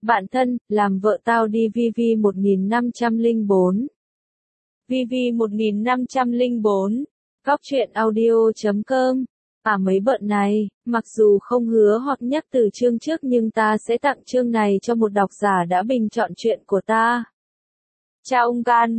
Bạn thân, làm vợ tao đi VV1504. VV1504. Góc truyện audio.com. Mấy bận này, mặc dù không hứa hoặc nhắc từ chương trước nhưng ta sẽ tặng chương này cho một độc giả đã bình chọn chuyện của ta. Chào ông Gan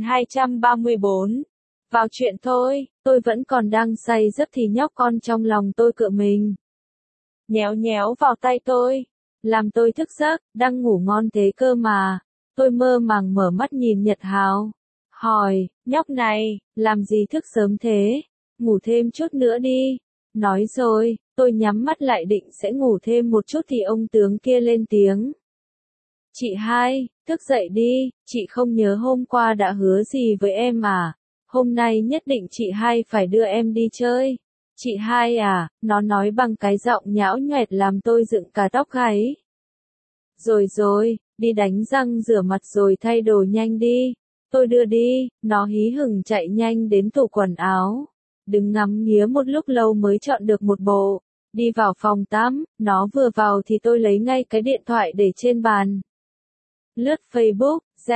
1234. Vào chuyện thôi, tôi vẫn còn đang say giấc thì nhóc con trong lòng tôi cựa mình. Nhéo nhéo vào tay tôi, làm tôi thức giấc, đang ngủ ngon thế cơ mà. Tôi mơ màng mở mắt nhìn Nhật Hào. Hỏi, nhóc này, làm gì thức sớm thế? Ngủ thêm chút nữa đi. Nói rồi, tôi nhắm mắt lại định sẽ ngủ thêm một chút thì ông tướng kia lên tiếng. Chị hai, thức dậy đi, chị không nhớ hôm qua đã hứa gì với em à? Hôm nay nhất định chị hai phải đưa em đi chơi. Chị hai à, nó nói bằng cái giọng nhão nhoẹt làm tôi dựng cả tóc gáy. Rồi, đi đánh răng rửa mặt rồi thay đồ nhanh đi. Tôi đưa đi, nó hí hửng chạy nhanh đến tủ quần áo. Đứng ngắm nghía một lúc lâu mới chọn được một bộ. Đi vào phòng tắm, nó vừa vào thì tôi lấy ngay cái điện thoại để trên bàn. Lướt Facebook,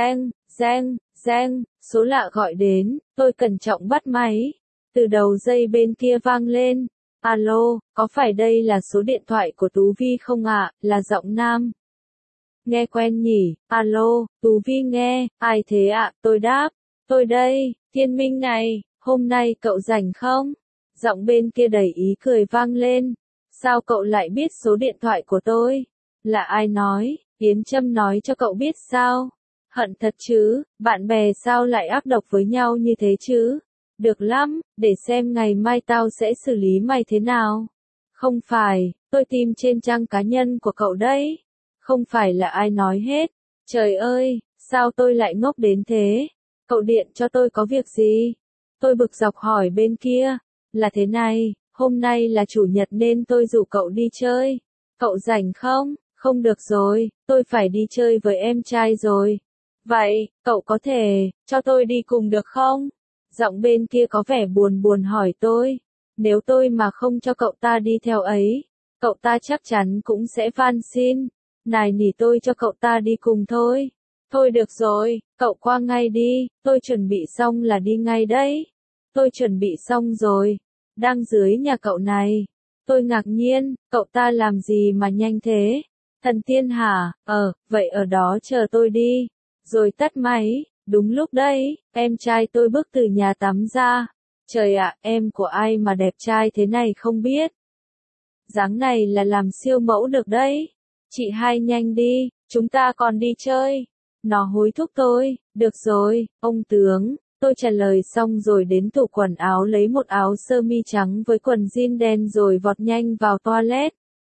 reng, số lạ gọi đến, tôi cẩn trọng bắt máy. Từ đầu dây bên kia vang lên. Alo, có phải đây là số điện thoại của Tú Vi không ạ? Là giọng nam. Nghe quen nhỉ? Alo, Tú Vi nghe, ai thế ạ? Tôi đáp. Tôi đây, Thiên Minh này, hôm nay cậu rảnh không? Giọng bên kia đầy ý cười vang lên. Sao cậu lại biết số điện thoại của tôi? Là ai nói? Yến Trâm nói cho cậu biết sao? Hận thật chứ, bạn bè sao lại ác độc với nhau như thế chứ? Được lắm, để xem ngày mai tao sẽ xử lý mày thế nào. Không phải, tôi tìm trên trang cá nhân của cậu đấy. Không phải là ai nói hết. Trời ơi, sao tôi lại ngốc đến thế? Cậu điện cho tôi có việc gì? Tôi bực dọc hỏi bên kia. Là thế này, hôm nay là chủ nhật nên tôi rủ cậu đi chơi. Cậu rảnh không? Không được rồi, tôi phải đi chơi với em trai rồi. Vậy, cậu có thể cho tôi đi cùng được không? Giọng bên kia có vẻ buồn buồn hỏi tôi. Nếu tôi mà không cho cậu ta đi theo ấy, cậu ta chắc chắn cũng sẽ van xin. Nài nỉ tôi cho cậu ta đi cùng thôi. Thôi được rồi, cậu qua ngay đi, tôi chuẩn bị xong là đi ngay đấy. Tôi chuẩn bị xong rồi, đang dưới nhà cậu này. Tôi ngạc nhiên, cậu ta làm gì mà nhanh thế? Thần tiên hả? Vậy ở đó chờ tôi đi. Rồi tắt máy. Đúng lúc đấy, em trai tôi bước từ nhà tắm ra. Trời ạ, em của ai mà đẹp trai thế này không biết. Dáng này là làm siêu mẫu được đấy. Chị hai nhanh đi, chúng ta còn đi chơi. Nó hối thúc tôi. Được rồi, ông tướng. Tôi trả lời xong rồi đến tủ quần áo lấy một áo sơ mi trắng với quần jean đen rồi vọt nhanh vào toilet.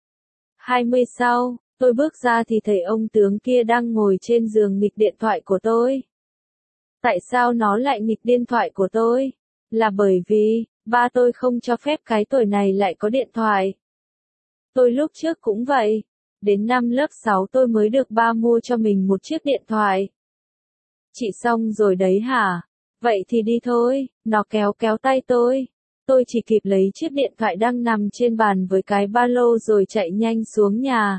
20 sau, tôi bước ra thì thấy ông tướng kia đang ngồi trên giường nghịch điện thoại của tôi. Tại sao nó lại nghịch điện thoại của tôi? Là bởi vì, ba tôi không cho phép cái tuổi này lại có điện thoại. Tôi lúc trước cũng vậy. Đến năm lớp 6 tôi mới được ba mua cho mình một chiếc điện thoại. Chị xong rồi đấy hả? Vậy thì đi thôi, nó kéo tay tôi. Tôi chỉ kịp lấy chiếc điện thoại đang nằm trên bàn với cái ba lô rồi chạy nhanh xuống nhà.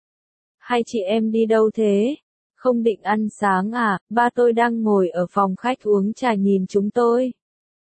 Hai chị em đi đâu thế? Không định ăn sáng à? Ba tôi đang ngồi ở phòng khách uống trà nhìn chúng tôi.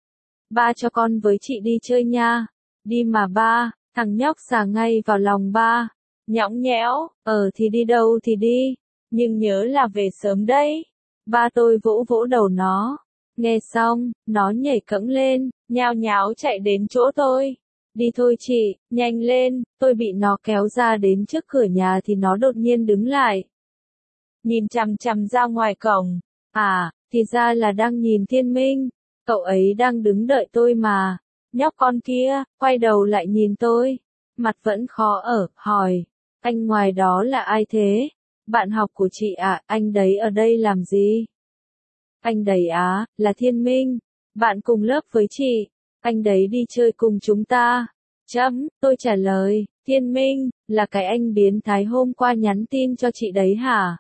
Ba cho con với chị đi chơi nha. Đi mà ba, thằng nhóc xà ngay vào lòng ba. Nhõng nhẽo, thì đi đâu thì đi. Nhưng nhớ là về sớm đấy. Ba tôi vỗ vỗ đầu nó. Nghe xong, nó nhảy cẫng lên, nhao nháo chạy đến chỗ tôi. Đi thôi chị, nhanh lên, tôi bị nó kéo ra đến trước cửa nhà thì nó đột nhiên đứng lại. Nhìn chằm chằm ra ngoài cổng. Thì ra là đang nhìn Thiên Minh. Cậu ấy đang đứng đợi tôi mà. Nhóc con kia, quay đầu lại nhìn tôi. Mặt vẫn khó ở, hỏi. Anh ngoài đó là ai thế? Bạn học của chị à, anh đấy ở đây làm gì? Anh đấy á, là Thiên Minh. Bạn cùng lớp với chị. Anh đấy đi chơi cùng chúng ta. Tôi trả lời. Thiên Minh, là cái anh biến thái hôm qua nhắn tin cho chị đấy hả?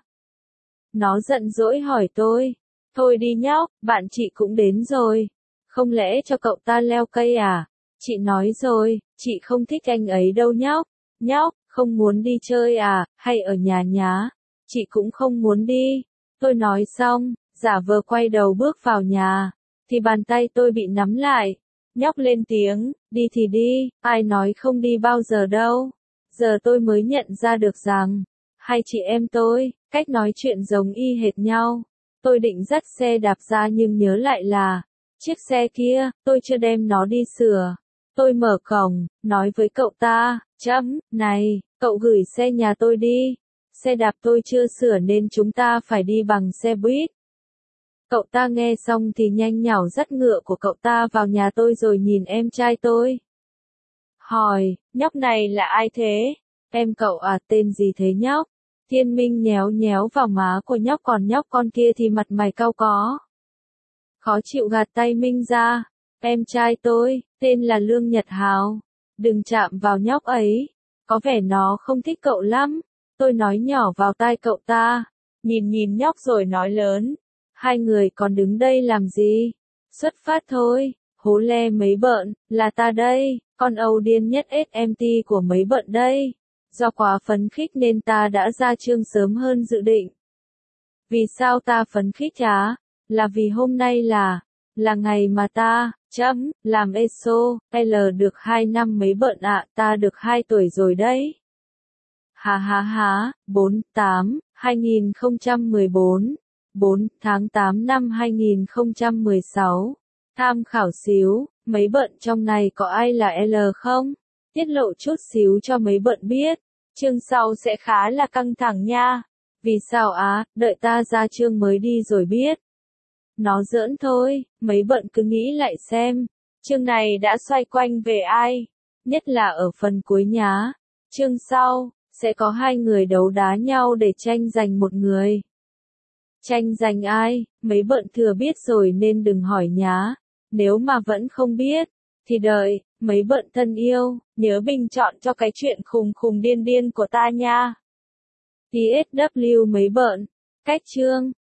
Nó giận dỗi hỏi tôi. Thôi đi nhóc, bạn chị cũng đến rồi. Không lẽ cho cậu ta leo cây à? Chị nói rồi, chị không thích anh ấy đâu nhóc. Nhóc, không muốn đi chơi à, hay ở nhà nhá? chị cũng không muốn đi. Tôi nói xong, giả vờ quay đầu bước vào nhà, thì bàn tay tôi bị nắm lại. Nhóc lên tiếng, đi thì đi, ai nói không đi bao giờ đâu. Giờ tôi mới nhận ra được rằng, hai chị em tôi, cách nói chuyện giống y hệt nhau. Tôi định dắt xe đạp ra nhưng nhớ lại là, chiếc xe kia, tôi chưa đem nó đi sửa. Tôi mở cổng, nói với cậu ta, này, cậu gửi xe nhà tôi đi. Xe đạp tôi chưa sửa nên chúng ta phải đi bằng xe buýt. Cậu ta nghe xong thì nhanh nhảu dắt ngựa của cậu ta vào nhà tôi rồi nhìn em trai tôi. Hỏi, nhóc này là ai thế? Em cậu à, tên gì thế nhóc? Thiên Minh nhéo nhéo vào má của nhóc, còn nhóc con kia thì mặt mày cau có. Khó chịu gạt tay Minh ra. Em trai tôi, tên là Lương Nhật Hào. Đừng chạm vào nhóc ấy. Có vẻ nó không thích cậu lắm. Tôi nói nhỏ vào tai cậu ta. Nhìn nhóc rồi nói lớn. Hai người còn đứng đây làm gì? Xuất phát thôi. Hố le mấy bợn, là ta đây, con Âu điên nhất SMT của mấy bợn đây. Do quá phấn khích nên ta đã ra chương sớm hơn dự định. Vì sao ta phấn khích á? Là vì hôm nay là ngày mà ta, làm ESO, L được 2 năm mấy bợn ạ, ta được 2 tuổi rồi đấy. 4/8/2014, 4 tháng 8 năm 2016. Tham khảo xíu, mấy bợn trong này có ai là L không? Tiết lộ chút xíu cho mấy bợn biết. Chương sau sẽ khá là căng thẳng nha. Vì sao á, đợi ta ra chương mới đi rồi biết. Nó giỡn thôi, mấy bợn cứ nghĩ lại xem. Chương này đã xoay quanh về ai? Nhất là ở phần cuối nhá. Chương sau, sẽ có hai người đấu đá nhau để tranh giành một người. Tranh giành ai? Mấy bợn thừa biết rồi nên đừng hỏi nhá. Nếu mà vẫn không biết, thì đợi, mấy bợn thân yêu, nhớ bình chọn cho cái chuyện khùng khùng điên điên của ta nha. TSW mấy bợn, cách chương.